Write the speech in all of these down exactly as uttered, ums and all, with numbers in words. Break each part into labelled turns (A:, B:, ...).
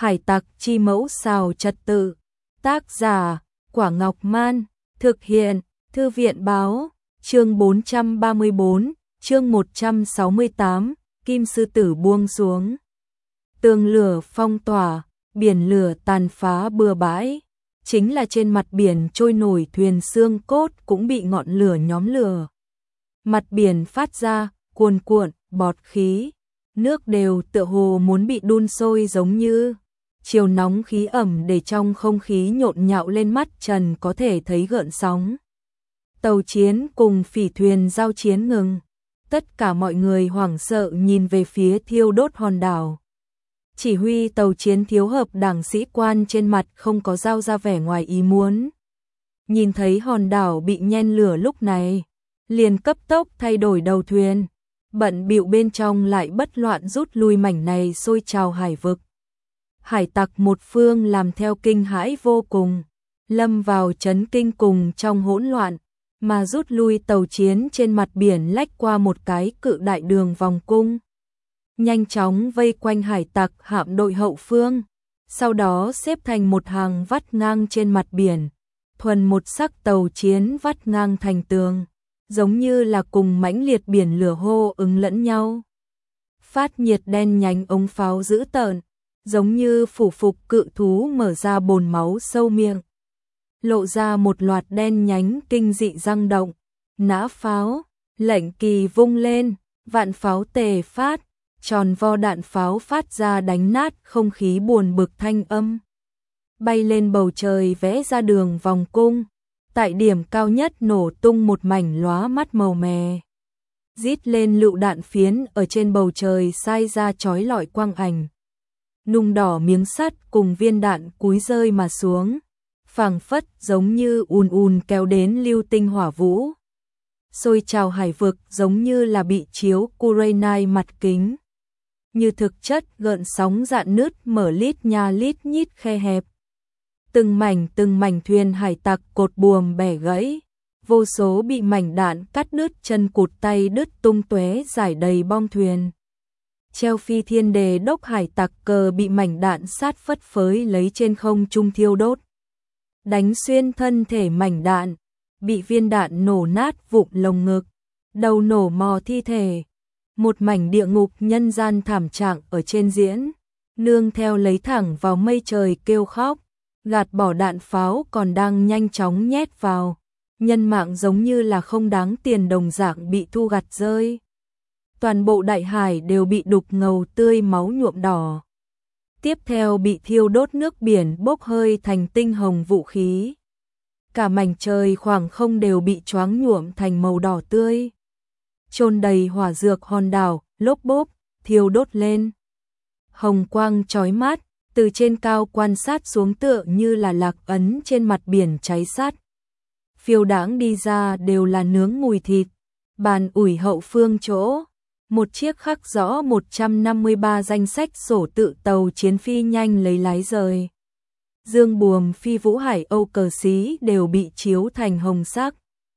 A: Hải tặc chi mẫu xào trật tự. Tác giả, Quả Ngọc Man. Thực hiện, Thư viện Báo. Chương bốn trăm ba mươi bốn, chương một trăm sáu mươi tám, Kim Sư Tử buông xuống. Tường lửa phong tỏa, biển lửa tàn phá bừa bãi. Chính là trên mặt biển trôi nổi thuyền xương cốt cũng bị ngọn lửa nhóm lửa. Mặt biển phát ra, cuồn cuộn, bọt khí. Nước đều tựa hồ muốn bị đun sôi giống như. Chiều nóng khí ẩm để trong không khí nhộn nhạo lên, mắt trần có thể thấy gợn sóng. Tàu chiến cùng phỉ thuyền giao chiến ngừng. Tất cả mọi người hoảng sợ nhìn về phía thiêu đốt hòn đảo. Chỉ huy tàu chiến thiếu hợp đảng sĩ quan trên mặt không có giao ra vẻ ngoài ý muốn. Nhìn thấy hòn đảo bị nhen lửa lúc này, liền cấp tốc thay đổi đầu thuyền. Bận bịu bên trong lại bất loạn rút lui mảnh này sôi trào hải vực. Hải tặc một phương làm theo kinh hãi vô cùng, lâm vào chấn kinh cùng trong hỗn loạn, mà rút lui tàu chiến trên mặt biển lách qua một cái cự đại đường vòng cung. Nhanh chóng vây quanh hải tặc hạm đội hậu phương, sau đó xếp thành một hàng vắt ngang trên mặt biển, thuần một sắc tàu chiến vắt ngang thành tường, giống như là cùng mãnh liệt biển lửa hô ứng lẫn nhau. Phát nhiệt đen nhánh ống pháo dữ tợn, giống như phủ phục cự thú mở ra bồn máu sâu miệng. Lộ ra một loạt đen nhánh kinh dị răng động, nã pháo, lệnh kỳ vung lên, vạn pháo tề phát, tròn vo đạn pháo phát ra đánh nát không khí buồn bực thanh âm. Bay lên bầu trời vẽ ra đường vòng cung, tại điểm cao nhất nổ tung một mảnh lóa mắt màu mè. Rít lên lựu đạn phiến ở trên bầu trời sai ra chói lọi quang ảnh. Nung đỏ miếng sắt cùng viên đạn cúi rơi mà xuống, phảng phất giống như ùn ùn kéo đến lưu tinh hỏa vũ. Sôi trào hải vực giống như là bị chiếu Kurenai mặt kính. Như thực chất gợn sóng dạn nứt mở lít nha lít nhít khe hẹp. Từng mảnh từng mảnh thuyền hải tặc cột buồm bẻ gãy, vô số bị mảnh đạn cắt đứt chân cụt tay đứt tung tóe rải đầy bong thuyền. Treo phi thiên đề đốc hải tặc cờ bị mảnh đạn sát phất phới lấy trên không trung thiêu đốt. Đánh xuyên thân thể mảnh đạn, bị viên đạn nổ nát vụn lồng ngực, đầu nổ mò thi thể. Một mảnh địa ngục nhân gian thảm trạng ở trên diễn, nương theo lấy thẳng vào mây trời kêu khóc, gạt bỏ đạn pháo còn đang nhanh chóng nhét vào. Nhân mạng giống như là không đáng tiền đồng dạng bị thu gặt rơi. Toàn bộ đại hải đều bị đục ngầu tươi máu nhuộm đỏ. Tiếp theo bị thiêu đốt nước biển bốc hơi thành tinh hồng vũ khí. Cả mảnh trời khoảng không đều bị choáng nhuộm thành màu đỏ tươi. Chôn đầy hỏa dược hòn đảo, lốp bốp, thiêu đốt lên. Hồng quang chói mắt, từ trên cao quan sát xuống tựa như là lạc ấn trên mặt biển cháy sắt. Phiêu đãng đi ra đều là nướng mùi thịt. Bàn ủi hậu phương chỗ, một chiếc khắc rõ một trăm năm mươi ba danh sách sổ tự tàu chiến phi nhanh lấy lái rời. Dương buồm phi vũ hải âu cờ xí đều bị chiếu thành hồng sắc.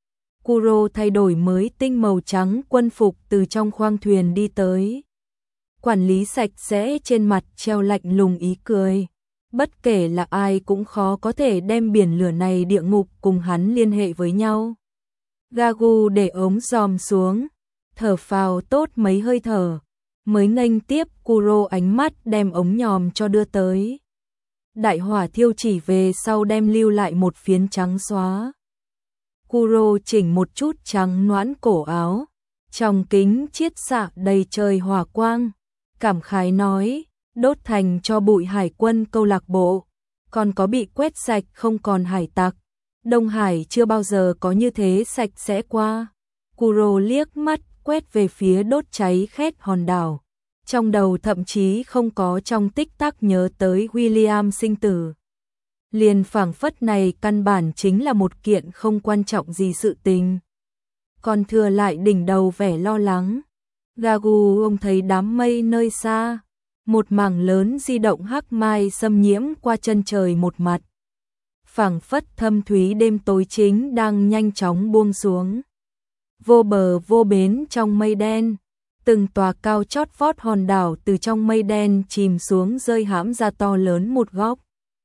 A: Kuro thay đổi mới tinh màu trắng quân phục từ trong khoang thuyền đi tới. Quản lý sạch sẽ trên mặt treo lạnh lùng ý cười. Bất kể là ai cũng khó có thể đem biển lửa này địa ngục cùng hắn liên hệ với nhau. Gagu để ống giòm xuống, thở phào tốt mấy hơi thở, mới nghênh tiếp Kuro ánh mắt đem ống nhòm cho đưa tới. Đại hỏa thiêu chỉ về sau đem lưu lại một phiến trắng xóa. Kuro chỉnh một chút trắng noãn cổ áo, trong kính chiết xạ đầy trời hỏa quang, cảm khái nói, đốt thành cho bụi hải quân câu lạc bộ, còn có bị quét sạch không còn hải tặc. Đông Hải chưa bao giờ có như thế sạch sẽ qua. Kuro liếc mắt quét về phía đốt cháy khét hòn đảo, trong đầu thậm chí không có trong tích tắc nhớ tới William sinh tử. Liền phảng phất này căn bản chính là một kiện không quan trọng gì sự tình. Còn thừa lại đỉnh đầu vẻ lo lắng. Gagu ông thấy đám mây nơi xa, một mảng lớn di động hắc mai xâm nhiễm qua chân trời một mặt. Phảng phất thâm thúy đêm tối chính đang nhanh chóng buông xuống. Vô bờ vô bến trong mây đen, Từng tòa cao chót vót hòn đảo từ trong mây đen chìm xuống rơi hãm ra to lớn một góc.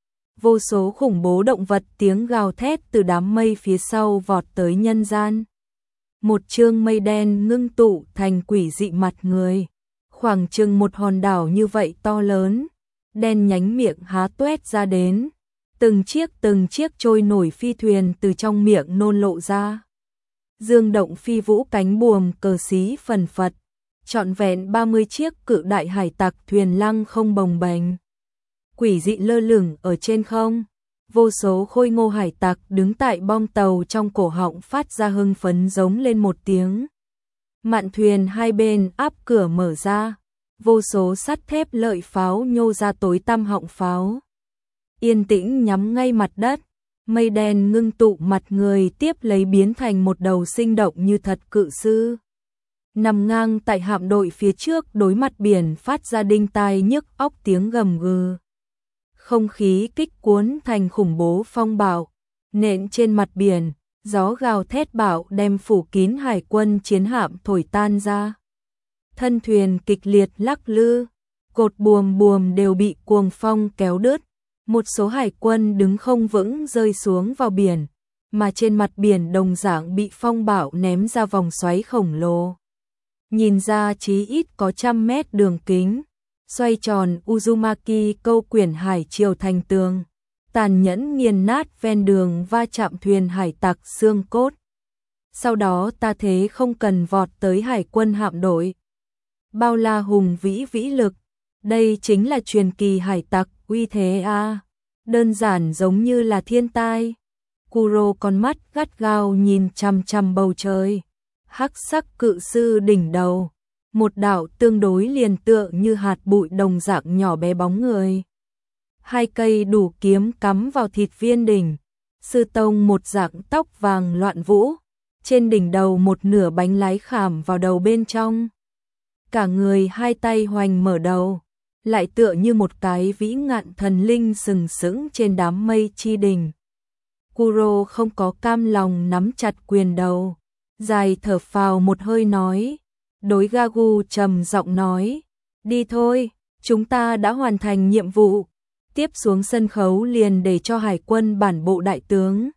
A: Vô số khủng bố động vật tiếng gào thét từ đám mây phía sau vọt tới nhân gian. Một chương mây đen ngưng tụ thành quỷ dị mặt người. Khoảng chừng một hòn đảo như vậy to lớn, đen nhánh miệng há tuét ra đến. Từng chiếc từng chiếc trôi nổi phi thuyền từ trong miệng nôn lộ ra. Dương động phi vũ cánh buồm cờ xí phần phật. Trọn vẹn ba mươi chiếc cự đại hải tặc thuyền lăng không bồng bềnh. Quỷ dị lơ lửng ở trên không. Vô số khôi ngô hải tặc đứng tại bong tàu trong cổ họng phát ra hưng phấn giống lên một tiếng. Mạn thuyền hai bên áp cửa mở ra. Vô số sắt thép lợi pháo nhô ra tối tăm họng pháo. Yên tĩnh nhắm ngay mặt đất. Mây đen ngưng tụ mặt người tiếp lấy biến thành một đầu sinh động như thật cự sư. Nằm ngang tại hạm đội phía trước đối mặt biển phát ra đinh tai nhức óc tiếng gầm gừ. Không khí kích cuốn thành khủng bố phong bạo, nện trên mặt biển, gió gào thét bão đem phủ kín hải quân chiến hạm thổi tan ra. Thân thuyền kịch liệt lắc lư, cột buồm buồm đều bị cuồng phong kéo đứt, một số hải quân đứng không vững rơi xuống vào biển, mà trên mặt biển đồng dạng bị phong bạo ném ra vòng xoáy khổng lồ. Nhìn ra chí ít có trăm mét đường kính, xoay tròn Uzumaki câu quyển hải triều thành tường, tàn nhẫn nghiền nát ven đường va chạm thuyền hải tặc xương cốt. Sau đó ta thế không cần vọt tới hải quân hạm đội. Bao la hùng vĩ vĩ lực, đây chính là truyền kỳ hải tặc uy thế a, à. Đơn giản giống như là thiên tai. Kuro con mắt gắt gao nhìn chằm chằm bầu trời. Hắc sắc cự sư đỉnh đầu, một đạo tương đối liền tựa như hạt bụi đồng dạng nhỏ bé bóng người. Hai cây đủ kiếm cắm vào thịt viên đỉnh, sư tông một dạng tóc vàng loạn vũ, trên đỉnh đầu một nửa bánh lái khảm vào đầu bên trong. Cả người hai tay hoành mở đầu, lại tựa như một cái vĩ ngạn thần linh sừng sững trên đám mây chi đỉnh. Kuro không có cam lòng nắm chặt quyền đầu, dài thở phào một hơi nói, đối Gagu trầm giọng nói, đi thôi, chúng ta đã hoàn thành nhiệm vụ, tiếp xuống sân khấu liền để cho hải quân bản bộ đại tướng.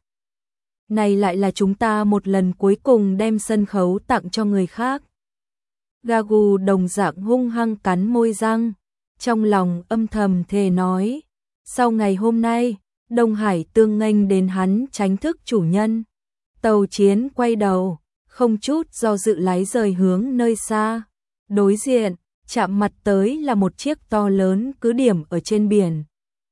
A: Này lại là chúng ta một lần cuối cùng đem sân khấu tặng cho người khác. Gagu đồng dạng hung hăng cắn môi răng, trong lòng âm thầm thề nói, sau ngày hôm nay, Đông Hải tương nghênh đến hắn tránh thức chủ nhân. Tàu chiến quay đầu, không chút do dự lái rời hướng nơi xa. Đối diện, chạm mặt tới là một chiếc to lớn cứ điểm ở trên biển.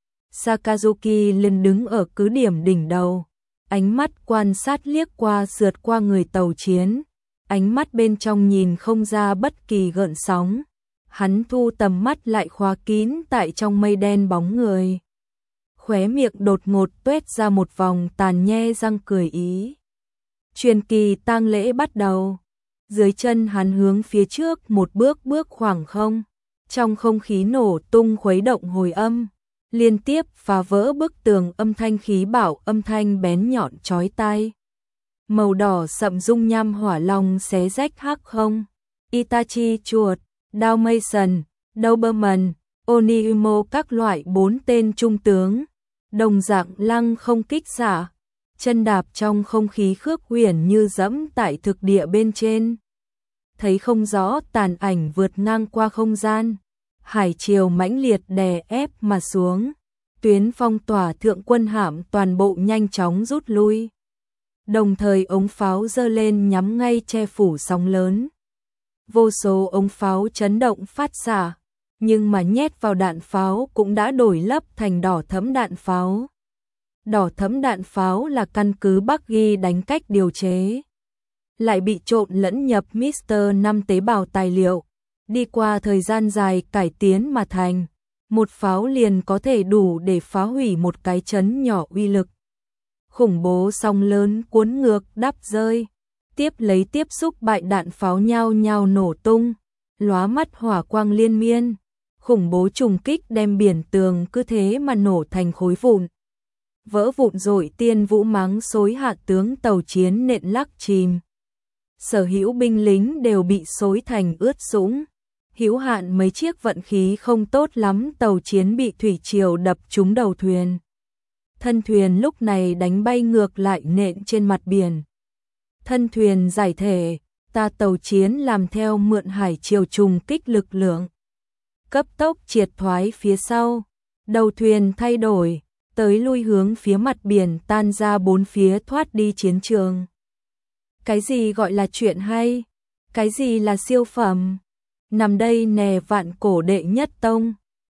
A: Sakazuki liền đứng ở cứ điểm đỉnh đầu, ánh mắt quan sát liếc qua sượt qua người tàu chiến, ánh mắt bên trong nhìn không ra bất kỳ gợn sóng. Hắn thu tầm mắt lại khóa kín tại trong mây đen bóng người. Khóe miệng đột ngột tuét ra một vòng tàn nhe răng cười ý. Truyền kỳ tang lễ bắt đầu. Dưới chân hắn hướng phía trước một bước bước khoảng không. Trong không khí nổ tung khuấy động hồi âm. Liên tiếp phá vỡ bức tường âm thanh khí bạo âm thanh bén nhọn chói tai. Màu đỏ sậm dung nham hỏa long xé rách hắc không. Itachi chuột, Đao Mason, Doberman, Oniumo các loại bốn tên trung tướng. Đồng dạng lăng không kích xạ, chân đạp trong không khí khước huyền như dẫm tại thực địa bên trên. Thấy không rõ tàn ảnh vượt ngang qua không gian, hải triều mãnh liệt đè ép mà xuống, tuyến phong tỏa thượng quân hạm toàn bộ nhanh chóng rút lui. Đồng thời ống pháo giơ lên nhắm ngay che phủ sóng lớn. Vô số ống pháo chấn động phát xạ, nhưng mà nhét vào đạn pháo cũng đã đổi lấp thành đỏ thẫm đạn pháo. Đỏ thẫm đạn pháo là căn cứ Bắc ghi đánh cách điều chế, lại bị trộn lẫn nhập Mister năm tế bào tài liệu, đi qua thời gian dài cải tiến mà thành, một pháo liền có thể đủ để phá hủy một cái trấn nhỏ uy lực. Khủng bố sóng lớn cuốn ngược đắp rơi, tiếp lấy tiếp xúc bại đạn pháo nhao nhao nổ tung, lóa mắt hỏa quang liên miên. Khủng bố trùng kích đem biển tường cứ thế mà nổ thành khối vụn. Vỡ vụn rồi tiên vũ mắng xối hạ tướng tàu chiến nện lắc chìm. sở hữu binh lính đều bị xối thành ướt sũng. Hữu hạn mấy chiếc vận khí không tốt lắm, tàu chiến bị thủy triều đập trúng đầu thuyền. Thân thuyền lúc này đánh bay ngược lại nện trên mặt biển. Thân thuyền giải thể, ta tàu chiến làm theo mượn hải triều trùng kích lực lượng. Cấp tốc triệt thoái phía sau, đầu thuyền thay đổi, tới lui hướng phía mặt biển tan ra bốn phía thoát đi chiến trường. Cái gì gọi là chuyện hay? Cái gì là siêu phẩm? Nằm đây nè vạn cổ đệ nhất tông.